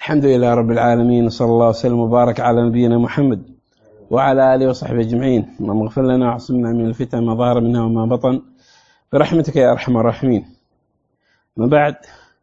الحمد لله رب العالمين، وصلى الله وسلم وبارك على نبينا محمد وعلى آله وصحبه أجمعين. اللهم اغفر لنا وعصمنا من الفتن ما ظهر منها وما بطن برحمتك يا أرحم الراحمين. من بعد،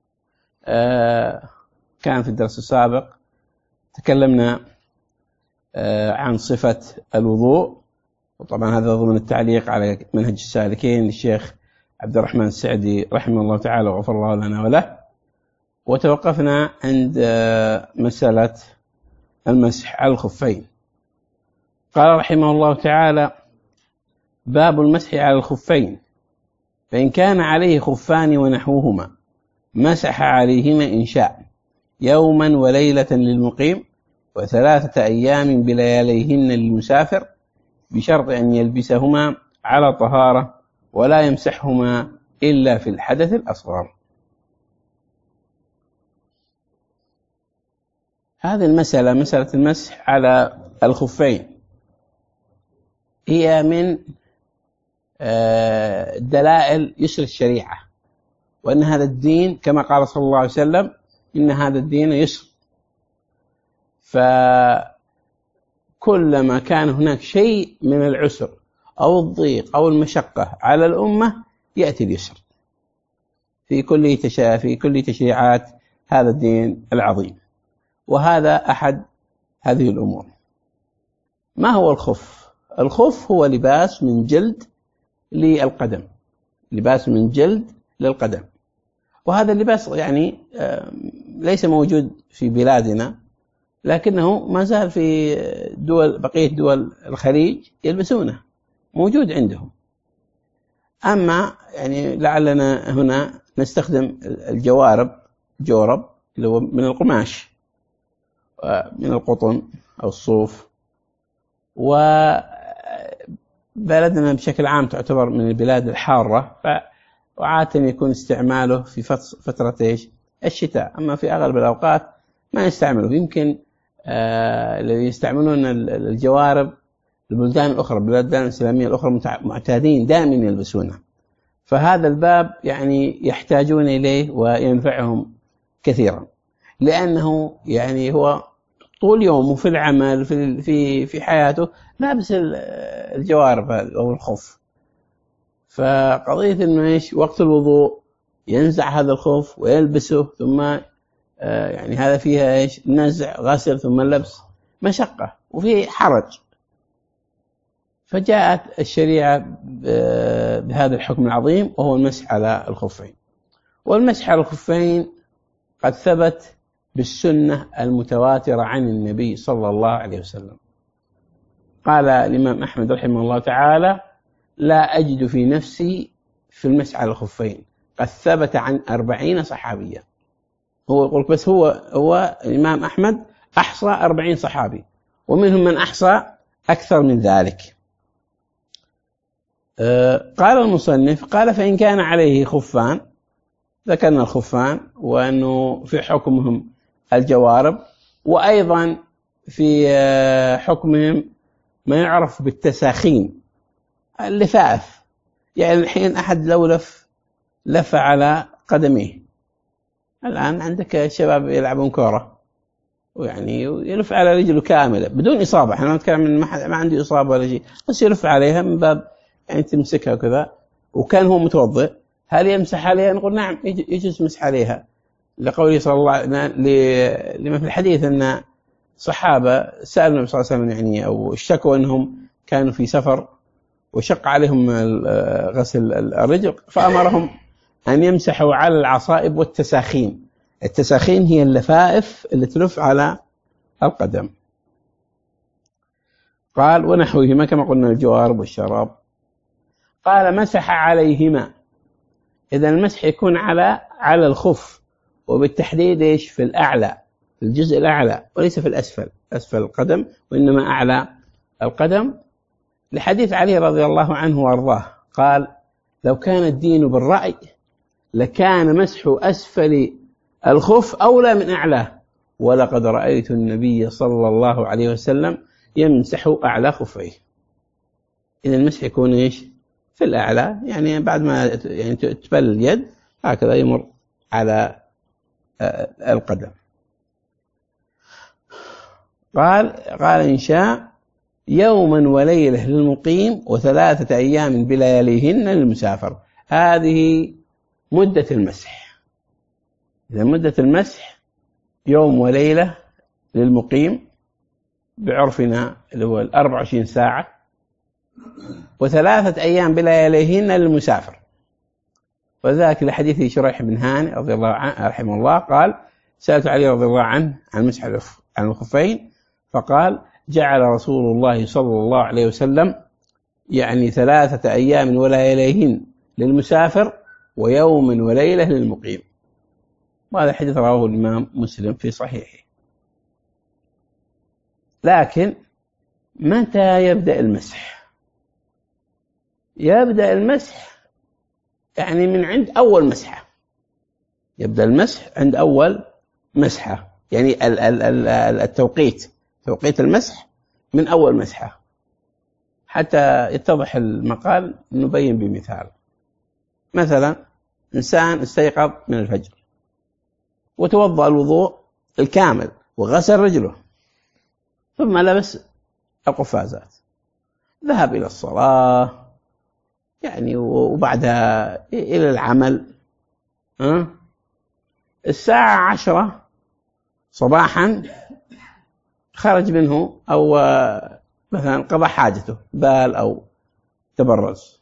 كان في الدرس السابق تكلمنا عن صفة الوضوء، وطبعا هذا ضمن التعليق على منهج السالكين للشيخ عبد الرحمن السعدي رحمه الله تعالى وغفر الله لنا وله. وتوقفنا عند مسألة المسح على الخفين. قال رحمه الله تعالى: باب المسح على الخفين، فإن كان عليه خفان ونحوهما مسح عليهما إن شاء، يوما وليلة للمقيم، و3 أيام بلياليهن للمسافر، بشرط أن يلبسهما على طهارة ولا يمسحهما إلا في الحدث الأصغر. هذه المسألة، مسألة المسح على الخفين، هي من دلائل يسر الشريعة، وأن هذا الدين كما قال صلى الله عليه وسلم: إن هذا الدين يسر. فكلما كان هناك شيء من العسر أو الضيق أو المشقة على الأمة يأتي اليسر في كل تشريعات هذا الدين العظيم. وهذا أحد هذه الأمور. ما هو الخف؟ الخف هو لباس من جلد للقدم، لباس من جلد للقدم. وهذا اللباس يعني ليس موجود في بلادنا، لكنه ما زال في بقية دول الخليج يلبسونه، موجود عندهم. أما يعني لعلنا هنا نستخدم جورب اللي هو من القماش، من القطن أو الصوف. وبلدنا بشكل عام تعتبر من البلاد الحارة، وعادة يكون استعماله في فترة الشتاء، أما في أغلب الأوقات ما يستعمله. يمكن الذي يستعملون الجوارب البلدان الأخرى، البلدان الإسلامية الأخرى معتادين دائما يلبسونه، فهذا الباب يعني يحتاجون إليه وينفعهم كثيرا، لأنه يعني هو طول يومه في العمل في حياته لابس الجوارب أو الخف. فقضية إنه وقت الوضوء ينزع هذا الخف ويلبسه، ثم يعني هذا فيها نزع غسل ثم اللبس، مشقة وفي حرج. فجاءت الشريعة بهذا الحكم العظيم، وهو المسح على الخفين. والمسح على الخفين قد ثبت بالسنة المتواترة عن النبي صلى الله عليه وسلم. قال الإمام أحمد رحمه الله تعالى: لا أجد في نفسي في المسح على الخفين، قد ثبت عن 40 صحابيا. هو يقول بس هو الإمام أحمد أحصى 40 صحابي، ومنهم من أحصى أكثر من ذلك. قال المصنف: قال فإن كان عليه خفان، ذكرنا الخفان وأنه في حكمهم الجوارب، وأيضا في حكمهم ما يعرف بالتساخين، اللفائف. يعني الحين أحد لو لف على قدميه، الآن عندك شباب يلعبون كرة ويعني يلف على رجله كاملة بدون إصابة، احنا نتكلم من ما عنده إصابة ولا شيء، بس يلف عليها من باب يعني تمسكها وكذا. وكان هو متوضئ، هل يمسح عليها؟ نقول نعم، يجوز مسح عليها، لقوله صلى الله عليه وسلم لما في الحديث أن صحابة سألوا النبي صلى الله عليه وسلم يعني أو اشتكوا أنهم كانوا في سفر وشق عليهم غسل الرجل، فأمرهم أن يمسحوا على العصائب والتساخين. التساخين هي اللفائف اللي تلف على القدم. قال: ونحوهما، كما قلنا الجوارب والشراب. قال: مسح عليهما. إذا المسح يكون على الخف، وبالتحديد في الأعلى، في الجزء الأعلى، وليس في الأسفل، أسفل القدم، وإنما أعلى القدم، لحديث علي رضي الله عنه وارضاه قال: لو كان الدين بالرأي لكان مسح أسفل الخف أولى من أعلاه، ولقد رأيت النبي صلى الله عليه وسلم يمسح أعلى خفيه. إذا المسح يكون في الأعلى، يعني بعد ما يعني تبل اليد هكذا يمر على القدم. قال إن شاء يوما وليلة للمقيم و3 أيام بلياليهن للمسافر. هذه مدة المسح. إذا مدة المسح يوم وليلة للمقيم بعرفنا اللي هو 24 ساعة، و3 أيام بلياليهن للمسافر. وذاك لحديث شريح بن هانئ رضي الله عنه رحمه الله قال: سألت علي رضي الله عنه عن مسح عن الخفين، فقال: جعل رسول الله صلى الله عليه وسلم يعني 3 أيام ولياليهن للمسافر ويوم وليلة للمقيم. وهذا الحديث رواه الإمام مسلم في صحيحه. لكن متى يبدأ المسح؟ يبدأ المسح يعني من عند أول مسحة. يبدأ المسح عند أول مسحة، يعني التوقيت، توقيت المسح من أول مسحة. حتى يتضح المقال نبين بمثال. مثلا إنسان استيقظ من الفجر وتوضأ الوضوء الكامل وغسل رجله، ثم لبس القفازات، ذهب إلى الصلاة يعني وبعدها إلى العمل. الساعة 10 صباحا خرج منه أو مثلا قضى حاجته، بال أو تبرز،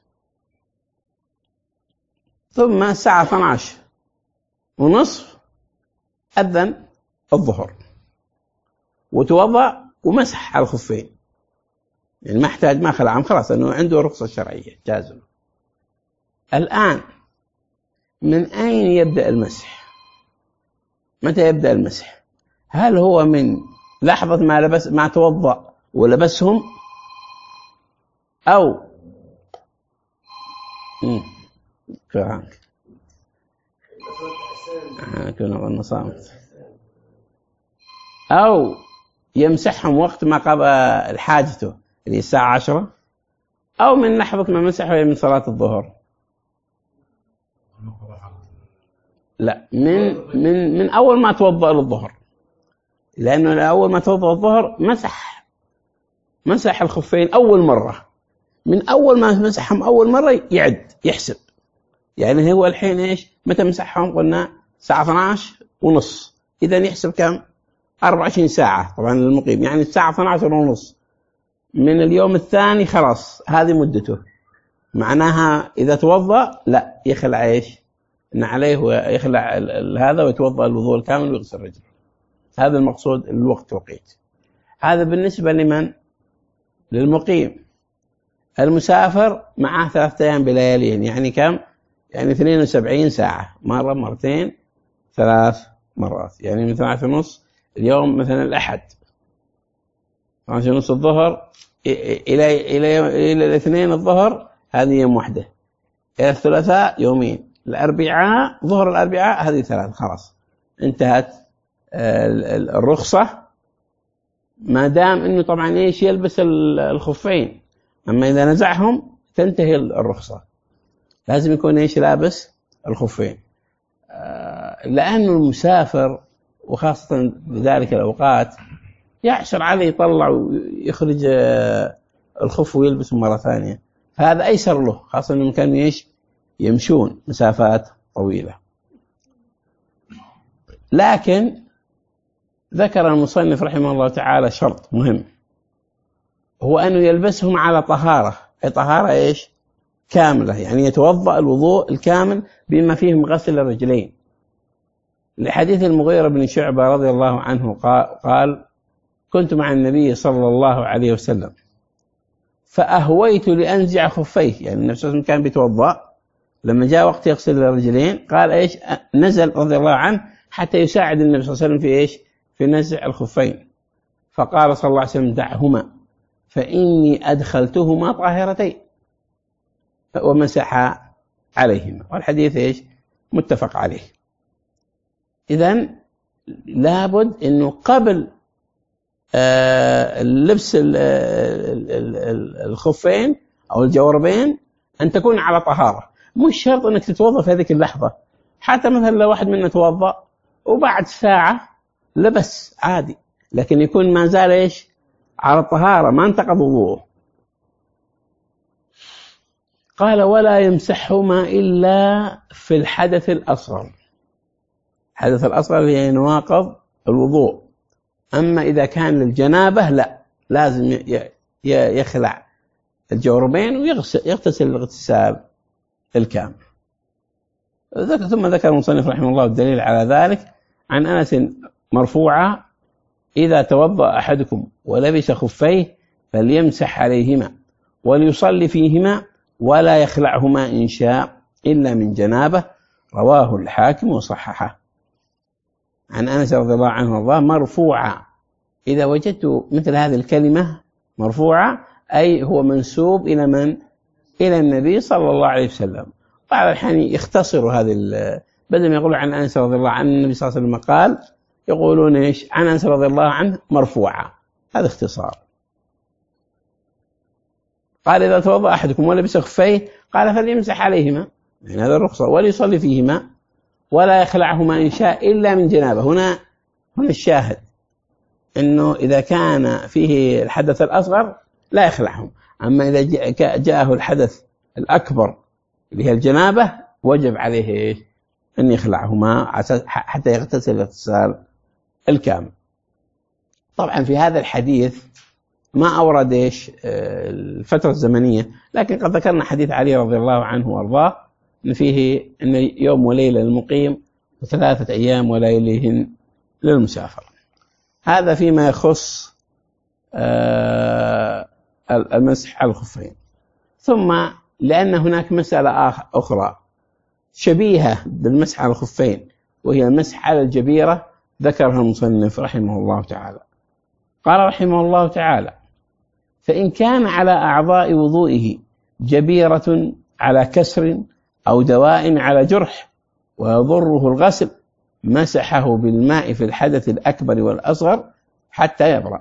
ثم الساعة 12:30 أذن الظهر وتوضأ ومسح على الخفين، يعني ما احتاج ما خلعهم، خلاص أنه عنده رخصة شرعية جازم. الآن من أين يبدأ المسح؟ متى يبدأ المسح؟ هل هو من لحظة ما توضأ ولبسهم، أو أو يمسحهم وقت ما قضى حاجته اللي الساعة 10، أو من لحظة ما مسحه من صلاة الظهر؟ لا، من أول ما توضأ للظهر، لأنه أول ما توضأ الظهر مسح الخفين أول مرة. من أول ما مسحهم أول مرة يعد يحسب، يعني هو الحين إيش متى مسحهم؟ قلنا الساعة 12:30، إذن يحسب كم؟ 24 ساعة طبعا للمقيم، يعني الساعة 12:30 من اليوم الثاني خلاص هذه مدته. معناها إذا توضأ لا يخلع إيش إن عليه ويخلع هذا ويتوضأ الوضوء الكامل ويغسل رجله. هذا المقصود الوقت توقيت. هذا بالنسبة لمن؟ للمقيم. المسافر معه 3 أيام بليالين، يعني كم؟ يعني 72 ساعة، مرة مرتين 3 مرات، يعني من 12:30 اليوم مثلا الأحد 12:30 الظهر إلى الاثنين الظهر، هذه يوم واحدة. إلى الثلاثاء يومين، الأربعاء ظهر الأربعاء هذه 3، خلاص انتهت الرخصة، ما دام إنه طبعا إيش يلبس الخفين. أما إذا نزعهم تنتهي الرخصة، لازم يكون إيش لابس الخفين. لأنه المسافر وخاصة بذلك الأوقات يعسر عليه يطلع ويخرج الخف ويلبسه مرة ثانية، فهذا أيسر له، خاصة إنهم كانوا إيش يمشون مسافات طويلة. لكن ذكر المصنف رحمه الله تعالى شرط مهم، هو أنه يلبسهم على طهارة، أي طهارة إيش كاملة، يعني يتوضأ الوضوء الكامل بما فيهم غسل الرجلين. لحديث المغيرة بن شعبة رضي الله عنه قال: كنت مع النبي صلى الله عليه وسلم فأهويت لأنزع خفيه، يعني النبي صلى الله عليه وسلم كان بيتوضأ، لما جاء وقت يغسل الرجلين قال إيش نزل رضي الله عنه حتى يساعد النبي صلى الله عليه وسلم في إيش في نزع الخفين، فقال صلى الله عليه وسلم: دعهما فإني أدخلتهما طاهرتين، ومسح عليهما. والحديث إيش متفق عليه. إذن لابد أنه قبل اللبس الخفين أو الجوربين أن تكون على طهارة. مش شرط أنك تتوضأ في هذه اللحظة، حتى مثلا لو واحد منا توضأ وبعد ساعة لبس عادي، لكن يكون ما زال إيش على الطهارة، ما انتقض وضوءه. قال ولا يمسحهما إلا في الحدث الأصغر. الحدث الأصغر هي نواقض الوضوء. أما إذا كان للجنابة لا، لازم يخلع الجوربين ويغتسل الاغتسال الكامل. ثم ذكر المصنف رحمه الله الدليل على ذلك عن أنس مرفوعا: إذا توضأ أحدكم ولبس خفيه فليمسح عليهما وليصلي فيهما ولا يخلعهما إن شاء إلا من جنابه. رواه الحاكم وصححه. عن أنس رضي الله عنه وارضاه مرفوعا. إذا وجدت مثل هذه الكلمة مرفوعة أي هو منسوب إلى من؟ إلى النبي صلى الله عليه وسلم. بعض الأحيان يختصر هذه، بدل ما يقولوا عن أنس رضي الله عنه النبي صلى الله عليه وسلم قال، يقولون إيش؟ عن أنس رضي الله عنه مرفوعة. هذا اختصار. قال إذا توضأ أحدكم ولبس خفيه قال فليمسح عليهما، يعني هذا الرخصة، وليصلي فيهما ولا يخلعهما إن شاء إلا من جنابه. هنا الشاهد إنه إذا كان فيه الحدث الأصغر لا يخلعهم، أما إذا جاءه الحدث الأكبر اللي هي الجنابة وجب عليه أن يخلعهما حتى يغتسل الاغتسال الكامل. طبعا في هذا الحديث ما أورد إيش الفترة الزمنية، لكن قد ذكرنا حديث علي رضي الله عنه وارضاه إن فيه إن يوم وليلة للمقيم و3 أيام وليلهن للمسافر. هذا فيما يخص المسح على الخفين. ثم لأن هناك مسألة أخرى شبيهة بالمسح على الخفين وهي المسح على الجبيرة ذكرها المصنف رحمه الله تعالى. قال رحمه الله تعالى: فإن كان على أعضاء وضوئه جبيرة على كسر أو دواء على جرح ويضره الغسل مسحه بالماء في الحدث الأكبر والأصغر حتى يبرأ.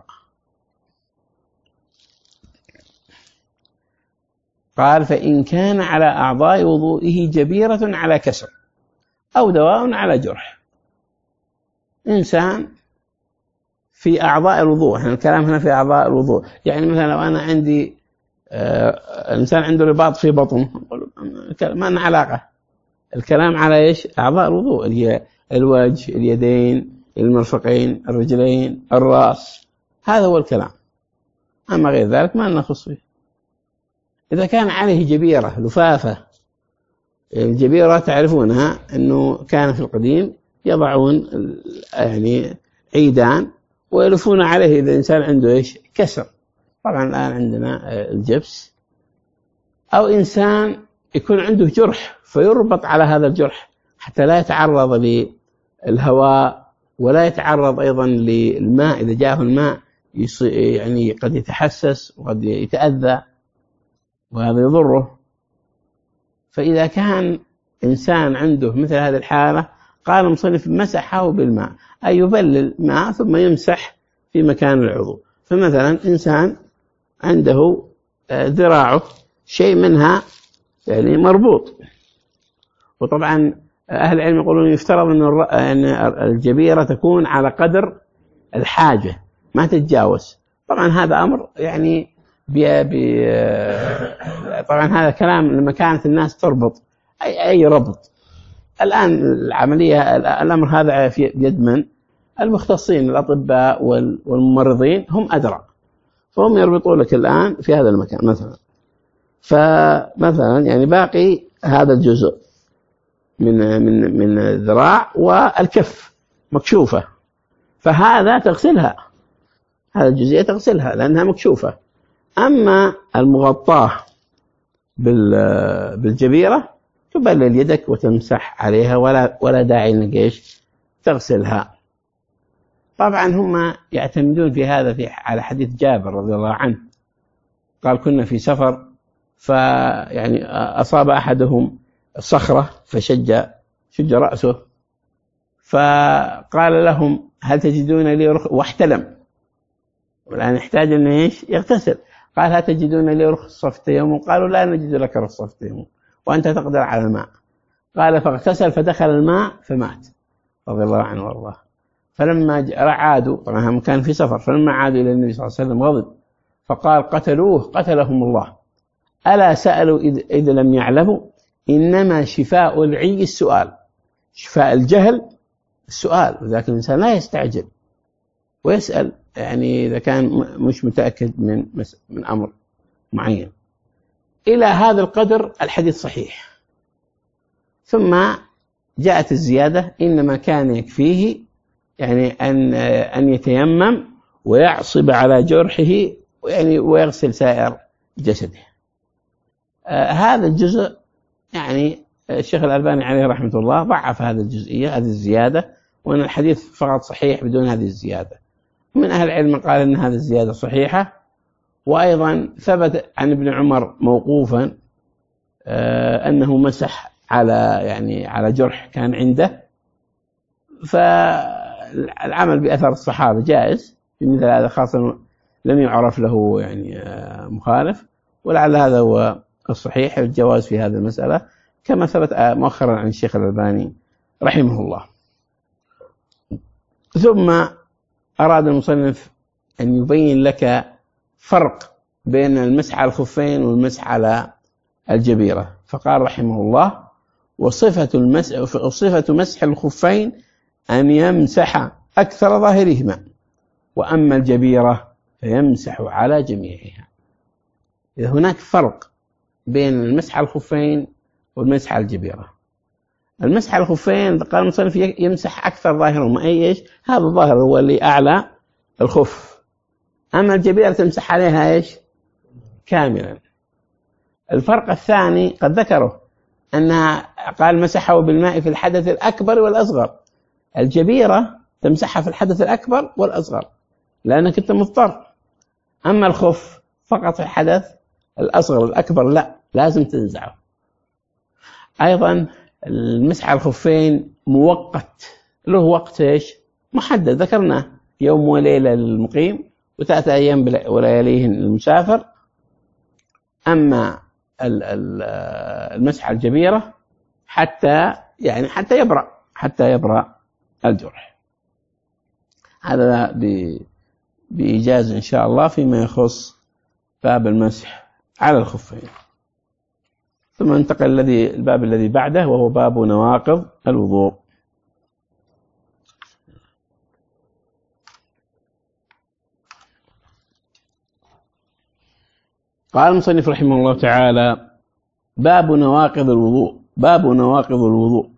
قال: فإن كان على أعضاء وضوئه جبيرة على كسر أو دواء على جرح. إنسان في أعضاء الوضوء، احنا الكلام هنا في أعضاء الوضوء، يعني مثلا لو أنا عندي إنسان عنده رباط في بطنه ما لنا علاقة، الكلام على إيش؟ أعضاء الوضوء اللي هي الوجه، اليدين، المرفقين، الرجلين، الرأس، هذا هو الكلام. أما غير ذلك ما نخص فيه. إذا كان عليه جبيرة لفافة، الجبيرة تعرفونها أنه كان في القديم يضعون يعني عيدان ويلفون عليه إذا الإنسان عنده إيش؟ كسر. طبعا الآن عندنا الجبس. أو إنسان يكون عنده جرح فيربط على هذا الجرح حتى لا يتعرض للهواء ولا يتعرض أيضا للماء، إذا جاءه الماء يعني قد يتحسس وقد يتأذى وهذا يضره. فإذا كان إنسان عنده مثل هذه الحالة قال المصنف مسحه بالماء، أي يبلل ماء ثم يمسح في مكان العضو. فمثلا إنسان عنده ذراعه شيء منها يعني مربوط، وطبعا أهل العلم يقولون يفترض أن الجبيرة تكون على قدر الحاجة ما تتجاوز. طبعا هذا أمر يعني طبعا هذا كلام لما كانت الناس تربط أي ربط. الآن العملية الأمر هذا في يد من؟ المختصين، الأطباء والممرضين هم أدرى، فهم يربطوا لك الآن في هذا المكان مثلا. فمثلا يعني باقي هذا الجزء من الذراع والكف مكشوفة، فهذا تغسلها، هذا الجزئية تغسلها لأنها مكشوفة. أما المغطاة بالجبيرة تبلل يدك وتمسح عليها ولا داعي انك ايش تغسلها. طبعا هم يعتمدون في هذا على حديث جابر رضي الله عنه قال: كنا في سفر فيعني أصاب أحدهم صخرة فشج رأسه، فقال لهم: هل تجدون لي رخصة؟ واحتلم، والآن يحتاج أن ايش يغتسل. قال: هل تجدون لي رخصة في التيمم؟ قالوا: لا نجد لك رخصة في التيمم وأنت تقدر على الماء. قال: فاغتسل فدخل الماء فمات رضي الله عنه وارضاه. فلما عادوا، طبعا هم كان في سفر، فلما عادوا إلى النبي صلى الله عليه وسلم غضب فقال قتلوه قتلهم الله، ألا سألوا إذا لم يعلموا إنما شفاء العي السؤال، شفاء الجهل السؤال، وذلك الإنسان لا يستعجل ويسأل يعني إذا كان مش متأكد من أمر معين. إلى هذا القدر الحديث صحيح. ثم جاءت الزيادة إنما كان يكفيه يعني أن يتيمم ويعصب على جرحه يعني ويغسل سائر جسده. هذا الجزء يعني الشيخ الألباني عليه رحمة الله ضعف هذه الجزئية، هذه الزيادة، وأن الحديث فقط صحيح بدون هذه الزيادة. من أهل العلم قال أن هذه الزيادة صحيحة. وأيضا ثبت عن ابن عمر موقوفا أنه مسح على جرح كان عنده، فالعمل بأثر الصحابة جائز في مثل هذا، خاصة لم يعرف له يعني مخالف، ولعل هذا هو الصحيح الجواز في هذه المسألة كما ثبت مؤخرا عن الشيخ الألباني رحمه الله. ثم أراد المصنف أن يبين لك فرق بين المسح على الخفين والمسح على الجبيرة، فقال رحمه الله: وصفة مسح الخفين أن يمسح أكثر ظاهرهما، وأما الجبيرة فيمسح على جميعها. إذا هناك فرق بين المسح على الخفين والمسح على الجبيرة. المسح على الخفين قال المصنف يمسح أكثر ظاهرهما، أي إيش؟ هذا الظاهر هو اللي أعلى الخف. أما الجبيرة تمسح عليها إيش؟ كاملا. الفرق الثاني قد ذكره، أنها قال مسحه بالماء في الحدث الأكبر والأصغر. الجبيرة تمسحها في الحدث الأكبر والأصغر لأنك أنت مضطر. أما الخف فقط في الحدث الأصغر، الأكبر لا، لازم تنزعه. أيضا المسح على الخفين مؤقت، له وقت إيش؟ محدد، ذكرناه، يوم وليلة للمقيم و3 أيام ولياليهن للمسافر. أما المسح على الجبيرة حتى يبرأ الجرح. هذا بإيجاز إن شاء الله فيما يخص باب المسح على الخفين. ثم ننتقل الباب الذي بعده، وهو باب نواقض الوضوء. قال المصنف رحمه الله تعالى: باب نواقض الوضوء،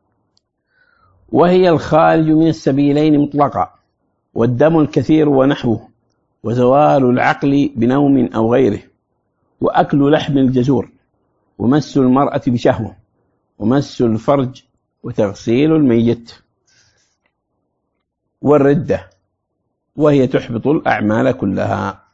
وهي الخارج من السبيلين مطلقا، والدم الكثير ونحوه، وزوال العقل بنوم أو غيره، وأكل لحم الجزور، ومس المرأة بشهوة، ومس الفرج، وتغسيل الميت، والردة، وهي تحبط الأعمال كلها.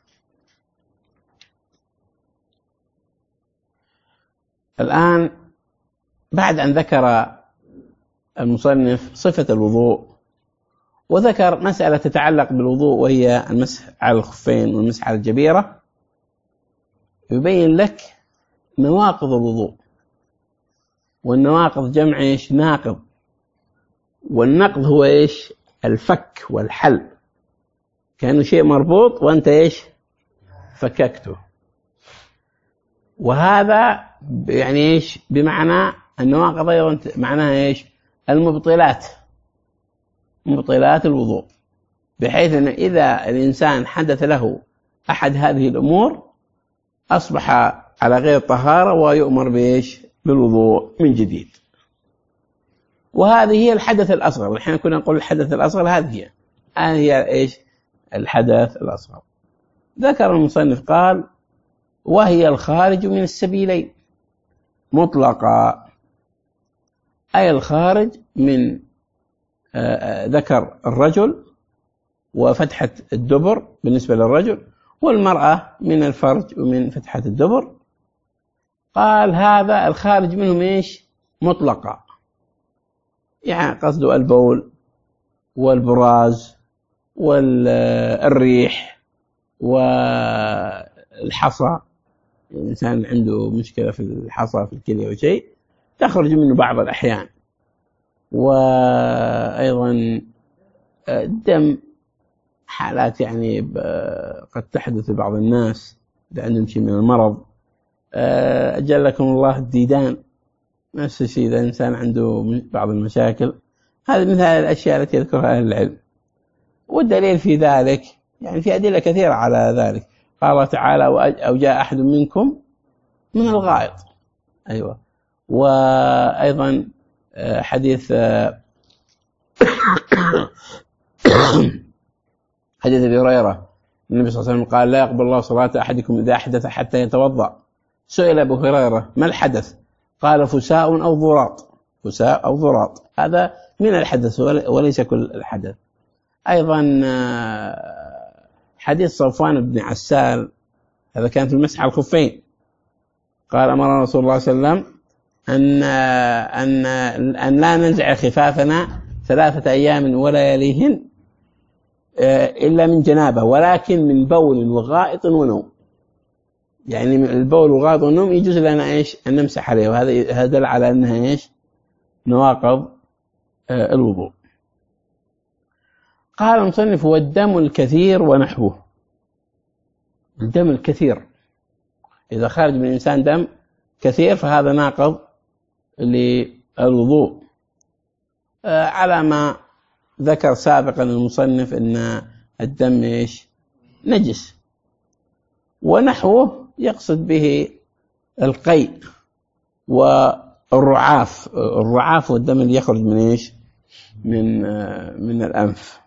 الآن بعد أن ذكر المصنف صفة الوضوء وذكر مسألة تتعلق بالوضوء وهي المسح على الخفين والمسح على الجبيرة، يبين لك نواقض الوضوء. والنواقض جمع إيش؟ ناقض. والنقض هو إيش؟ الفك والحل، كأنه شيء مربوط وأنت إيش؟ فككته. وهذا يعني إيش؟ بمعنى النواقض أيضا معناها إيش؟ المبطلات، مبطلات الوضوء، بحيث أن إذا الإنسان حدث له أحد هذه الأمور أصبح على غير طهارة ويؤمر بإيش؟ بالوضوء من جديد. وهذه هي الحدث الأصغر. نحن كنا نقول الحدث الأصغر، هذه هي إيش؟ الحدث الأصغر. ذكر المصنف قال: وهي الخارج من السبيلين مطلقا، أي الخارج من ذكر الرجل وفتحة الدبر بالنسبة للرجل، والمرأة من الفرج ومن فتحة الدبر. قال هذا الخارج منهم إيش؟ مطلقا، يعني قصده البول والبراز والريح والحصى. الإنسان عنده مشكلة في الحصى في الكلى أو شيء تخرج منه بعض الأحيان. وأيضا الدم حالات يعني قد تحدث لبعض الناس إذا عندهم شيء من المرض، أجلكم الله الديدان، نفس الشيء إذا إنسان عنده بعض المشاكل. هذه من هذه الأشياء التي يذكرها أهل العلم. والدليل في ذلك يعني في أدلة كثيرة على ذلك. قال الله تعالى أو جاء أحد منكم من الغائط. أيوة. وأيضا حديث حديث أبي هريرة النبي صلى الله عليه وسلم قال لا يقبل الله صلاة أحدكم إذا أحدث حتى يتوضأ. سئل أبو هريرة ما الحدث؟ قال فساء أو ضراط. فساء أو ضراط، هذا من الحدث وليس كل الحدث. أيضا حديث صفوان بن عسال، هذا كان في المسح على الخفين. قال أمر رسول الله صلى الله عليه وسلم أن لا ننزع خفافنا 3 أيام ولا يليهن إلا من جنابه، ولكن من بول وغائط ونوم. يعني من البول والغائط والنوم يجوز لنا إيش أن نمسح عليه، وهذا دل على أنها إيش نواقض الوضوء. قال المصنف والدم الكثير ونحوه. الدم الكثير إذا خرج من الإنسان دم كثير فهذا ناقض للوضوء، على ما ذكر سابقا المصنف أن الدم إيش نجس. ونحوه يقصد به القيء والرعاف. الرعاف والدم اللي يخرج من إيش من الأنف.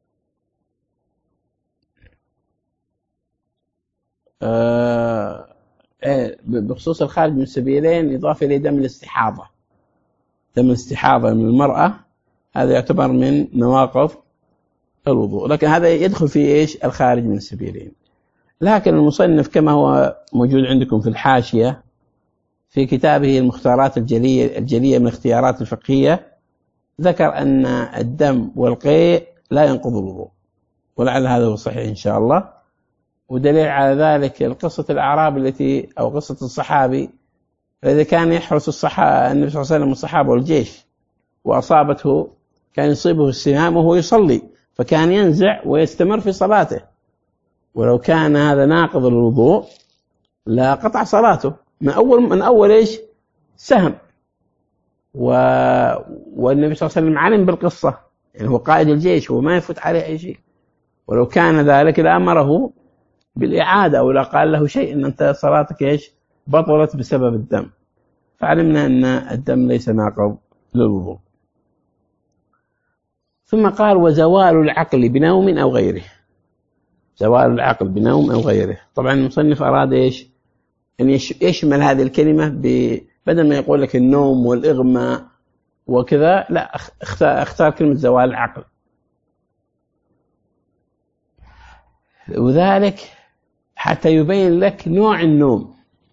بخصوص الخارج من السبيلين إضافة إلى دم الاستحاضة. دم الاستحاضة من المرأة هذا يعتبر من نواقض الوضوء، لكن هذا يدخل في إيش الخارج من السبيلين. لكن المصنف كما هو موجود عندكم في الحاشية في كتابه المختارات الجلية من الاختيارات الفقهية، ذكر أن الدم والقيء لا ينقض الوضوء، ولعل هذا هو صحيح إن شاء الله. ودليل على ذلك قصة الأعراب التي أو قصة الصحابي الذي كان يحرس النبي صلى الله عليه وسلم والصحابة والجيش، وأصابته كان يصيبه السهام وهو يصلي، فكان ينزع ويستمر في صلاته، ولو كان هذا ناقض الوضوء لا قطع صلاته من أول إيش سهم. والنبي صلى الله عليه وسلم علم بالقصة، يعني هو قائد الجيش وما يفوت عليه أي شيء، ولو كان ذلك لأمره بالإعادة ولا قال له شيء إن أنت صلاتك إيش بطلت بسبب الدم. فعلمنا أن الدم ليس ناقض للوضوء. ثم قال وزوال العقل بنوم أو غيره. زوال العقل بنوم أو غيره. طبعا المصنف أراد إيش أن يشمل هذه الكلمة بدل ما يقول لك النوم والإغماء وكذا، لا اختار كلمة زوال العقل. وذلك حتى يبين لك نوع النوم،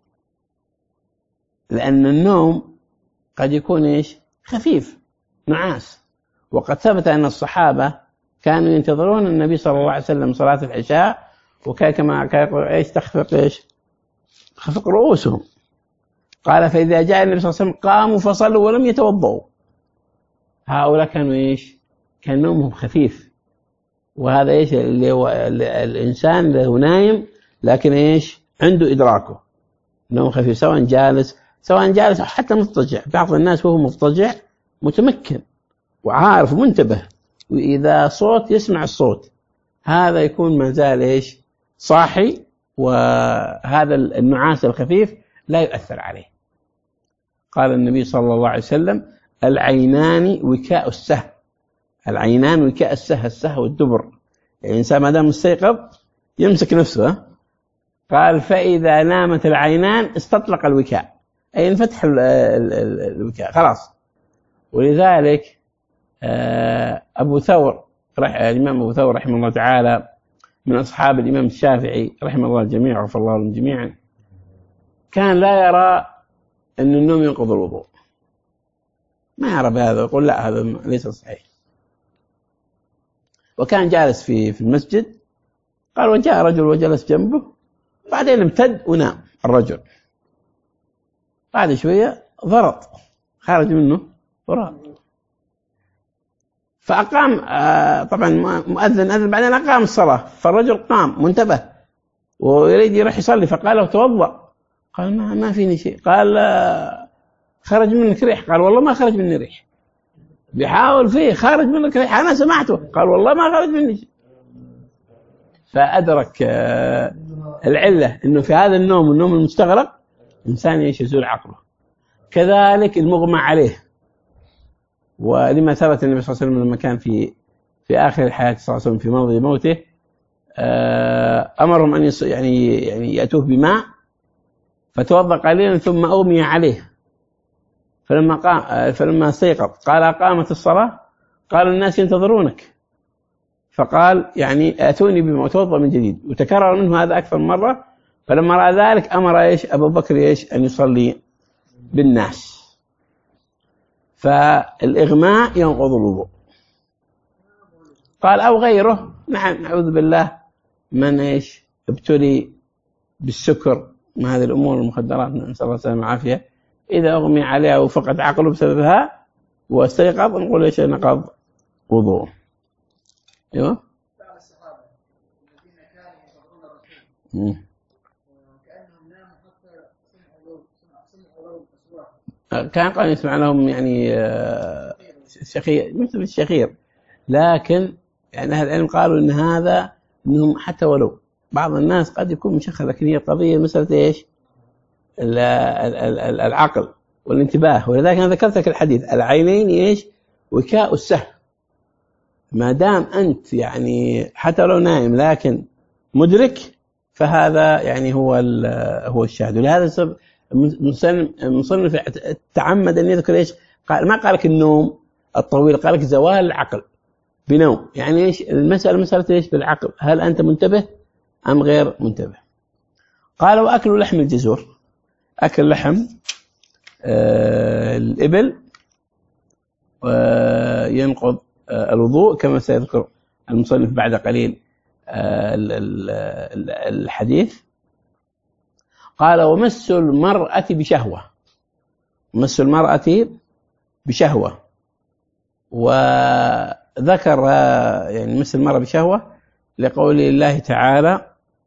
لأن النوم قد يكون إيش خفيف نعاس. وقد ثبت أن الصحابة كانوا ينتظرون النبي صلى الله عليه وسلم صلاة العشاء، وكان كما يقول إيش تخفق إيش خفق رؤوسهم. قال فإذا جاء النبي صلى الله عليه وسلم قاموا فصلوا ولم يتوضؤوا. هؤلاء كانوا إيش كان نومهم خفيف. وهذا إيش اللي هو الإنسان اللي هو نايم لكن إيش عنده إدراكه، نوم خفيف، سواء جالس أو حتى مضطجع. بعض الناس وهو مضطجع متمكن وعارف منتبه، وإذا صوت يسمع الصوت، هذا يكون ما زال إيش صاحي، وهذا النعاس الخفيف لا يؤثر عليه. قال النبي صلى الله عليه وسلم العينان وكاء السهم. العينان وكاء السهم والدبر، يعني الإنسان ما دام مستيقظ يمسك نفسه. قال فإذا نامت العينان استطلق الوكاء، أي انفتح الوكاء خلاص. ولذلك أبو ثور الإمام أبو ثور رحمه الله تعالى من أصحاب الإمام الشافعي رحمه الله الجميع وغفر الله لهم جميعا، كان لا يرى أن النوم ينقض الوضوء، ما يرى بهذا، يقول لا هذا ليس صحيح. وكان جالس في المسجد، قال وجاء رجل وجلس جنبه، بعدين امتد ونام الرجل، بعد شوية ضرط خارج منه ضرط، فأقام طبعا مؤذن أذن بعدين أقام الصلاة، فالرجل قام منتبه ويريد يروح يصلي، فقال له توضأ، قال ما فيني شيء، قال خرج منك ريح، قال والله ما خرج مني ريح، بيحاول فيه خارج منك ريح أنا سمعته، قال والله ما خرج مني شيء. فأدرك العلة إنه في هذا النوم المستغرق إنسان يزول عقله. كذلك المغمى عليه، ولما ثبت النبي صلى الله عليه وسلم لما كان في آخر الحياة صلى الله عليه وسلم في مرض موته أمرهم أن يعني يأتوه بماء فتوضأ قليلا ثم أغمي عليه، فلما استيقظ قال أقامت الصلاة؟ قال الناس ينتظرونك، فقال يعني آتوني بما أتوضأ من جديد، وتكرر منه هذا أكثر من مرة. فلما رأى ذلك أمر أبو بكر أن يصلي بالناس. فالإغماء ينقض الوضوء. قال أو غيره، نعم نعوذ بالله من ابتلي بالسكر من هذه الأمور المخدرات، نسأل الله السلامة والعافية، إذا أغمي عليها وفقد عقله بسببها واستيقظ نقول نقض وضوء. ايوه كان قال يسمع لهم يعني شخير مثل الشخير، لكن يعني أهل العلم قالوا إن هذا إنهم حتى ولو بعض الناس قد يكون مشخر، لكن هي قضية مسألة العقل والانتباه. ولذلك أنا ذكرت لك الحديث العينين وكاء السهم، ما دام أنت يعني حتى لو نائم لكن مدرك فهذا يعني هو الشاهد. ولهذا السبب المصنف تعمد أن يذكر قال ما قالك النوم الطويل، قالك زوال العقل بنوم، يعني المسألة مسألة بالعقل، هل أنت منتبه أم غير منتبه. قال وأكل لحم الجزور، أكل لحم الإبل ينقض الوضوء كما سيذكر المصنف بعد قليل الحديث. قال ومس المرأة بشهوة، مس المرأة بشهوة، وذكر يعني مس المرأة بشهوة لقول الله تعالى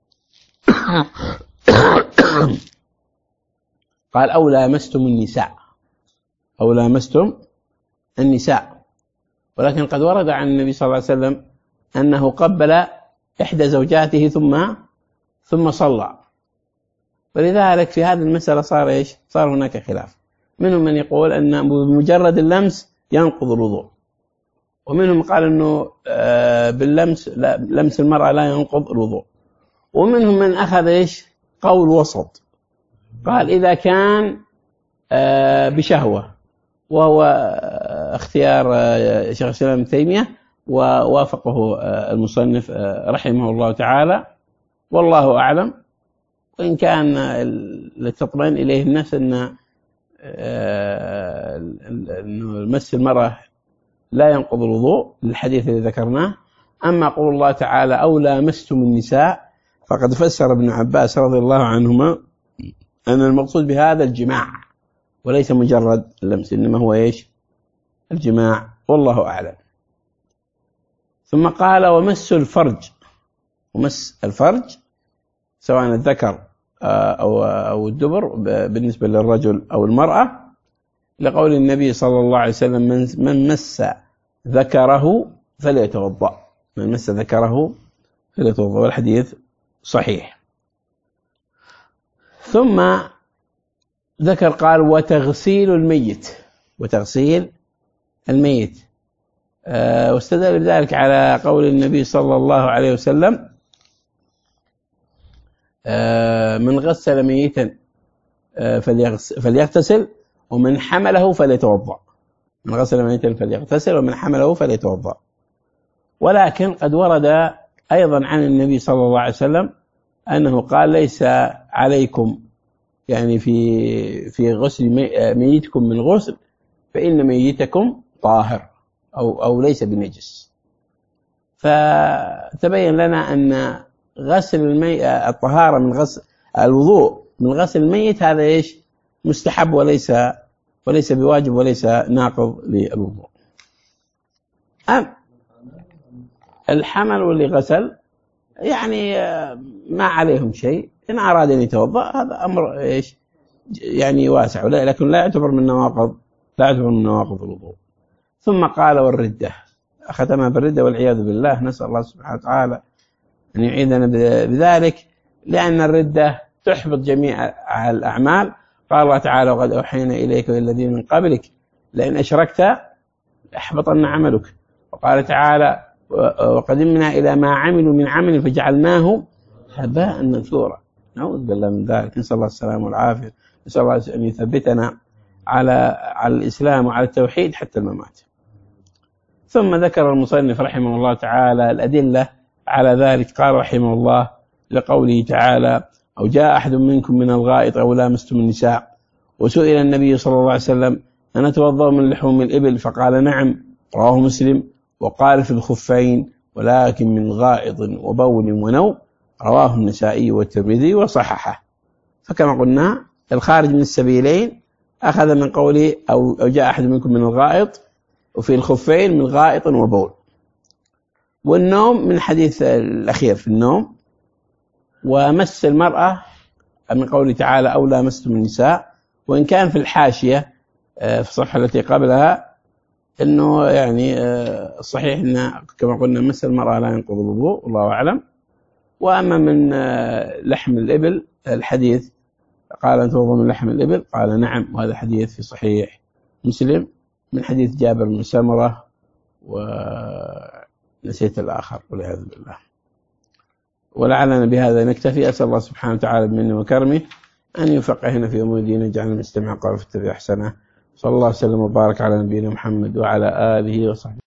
قال أو لامستم النساء، أو لامستم النساء. ولكن قد ورد عن النبي صلى الله عليه وسلم أنه قبل إحدى زوجاته ثم صلى، ولذلك في هذه المسألة صار هناك خلاف. منهم من يقول أن بمجرد اللمس ينقض الوضوء، ومنهم قال أنه باللمس لمس المرأة لا ينقض الوضوء، ومنهم من أخذ قول وسط، قال إذا كان بشهوة، وهو اختيار شيخ الإسلام ابن تيمية ووافقه المصنف رحمه الله تعالى، والله أعلم. وإن كان لتطمئن إليه النفس أن مس المرأة لا ينقض الوضوء للحديث الذي ذكرناه. أما قول الله تعالى أو لامستم النساء، فقد فسر ابن عباس رضي الله عنهما أن المقصود بهذا الجماع وليس مجرد اللمس، إنما هو الجماع، والله أعلم. ثم قال ومس الفرج، ومس الفرج سواء الذكر أو الدبر بالنسبة للرجل أو المرأة، لقول النبي صلى الله عليه وسلم من مس ذكره فليتوضأ، من مس ذكره فليتوضأ، والحديث صحيح. ثم ذكر قال وتغسيل الميت، وتغسيل الميت، واستدل بذلك على قول النبي صلى الله عليه وسلم من غسل ميتا فليغتسل ومن حمله فليتوضأ، من غسل ميتا فليغتسل ومن حمله فليتوضأ. ولكن قد ورد أيضا عن النبي صلى الله عليه وسلم أنه قال ليس عليكم يعني في غسل ميتكم من غسل، فإن ميتكم طاهر أو ليس بنجس. فتبين لنا أن غسل الطهارة من غسل الوضوء من غسل الميت هذا مستحب وليس بواجب وليس ناقض للوضوء. أم الحمل واللي غسل يعني ما عليهم شيء، إن أراد أن يتوضأ هذا أمر إيش يعني واسع، لكن لا يعتبر من نواقض الوضوء. ثم قال والردة، ختمها بالردة والعياذ بالله، نسأل الله سبحانه وتعالى أن يعيذنا بذلك، لأن الردة تحبط جميع الأعمال. قال الله تعالى وقد أوحينا إليك والذين من قبلك لئن أشركت أحبطن عملك. وقال تعالى وقدمنا إلى ما عملوا من عمل فجعلناه هباء منثورا. نعوذ بالله من ذلك، نسأل الله السلامة والعافية، نسأل الله أن يثبتنا على الإسلام وعلى التوحيد حتى الممات. ثم ذكر المصنف رحمه الله تعالى الأدلة على ذلك. قال رحمه الله لقوله تعالى أو جاء أحد منكم من الغائط أو لامستم النساء وسئل النبي صلى الله عليه وسلم أنتوضأ من لحوم الإبل فقال نعم، رواه مسلم. وقال في الخفين ولكن من غائط وبول ونوم، رواه النسائي والترمذي وصححه. فكما قلنا الخارج من السبيلين أخذ من قوله أو جاء أحد منكم من الغائط، وفي الخفين من غائط وبول. والنوم من حديث الأخير في النوم. ومس المرأة من قوله تعالى أو لامستم النساء، وإن كان في الحاشية في الصفحة التي قبلها أنه يعني الصحيح أن كما قلنا مس المرأة لا ينقض الوضوء، والله أعلم. وأما من لحم الإبل الحديث قال أن توضأ من لحم الإبل، قال نعم، وهذا حديث في صحيح مسلم من حديث جابر بن سمرة، ونسيت الآخر والعياذ بالله. ولعلنا بهذا نكتفي. أسأل الله سبحانه وتعالى بمنه وكرمه أن يفقهنا في أمور ديننا، يجعلنا نستمع قول فاتبع أحسنه. صلى الله وسلم وبارك على نبينا محمد وعلى آله وصحبه.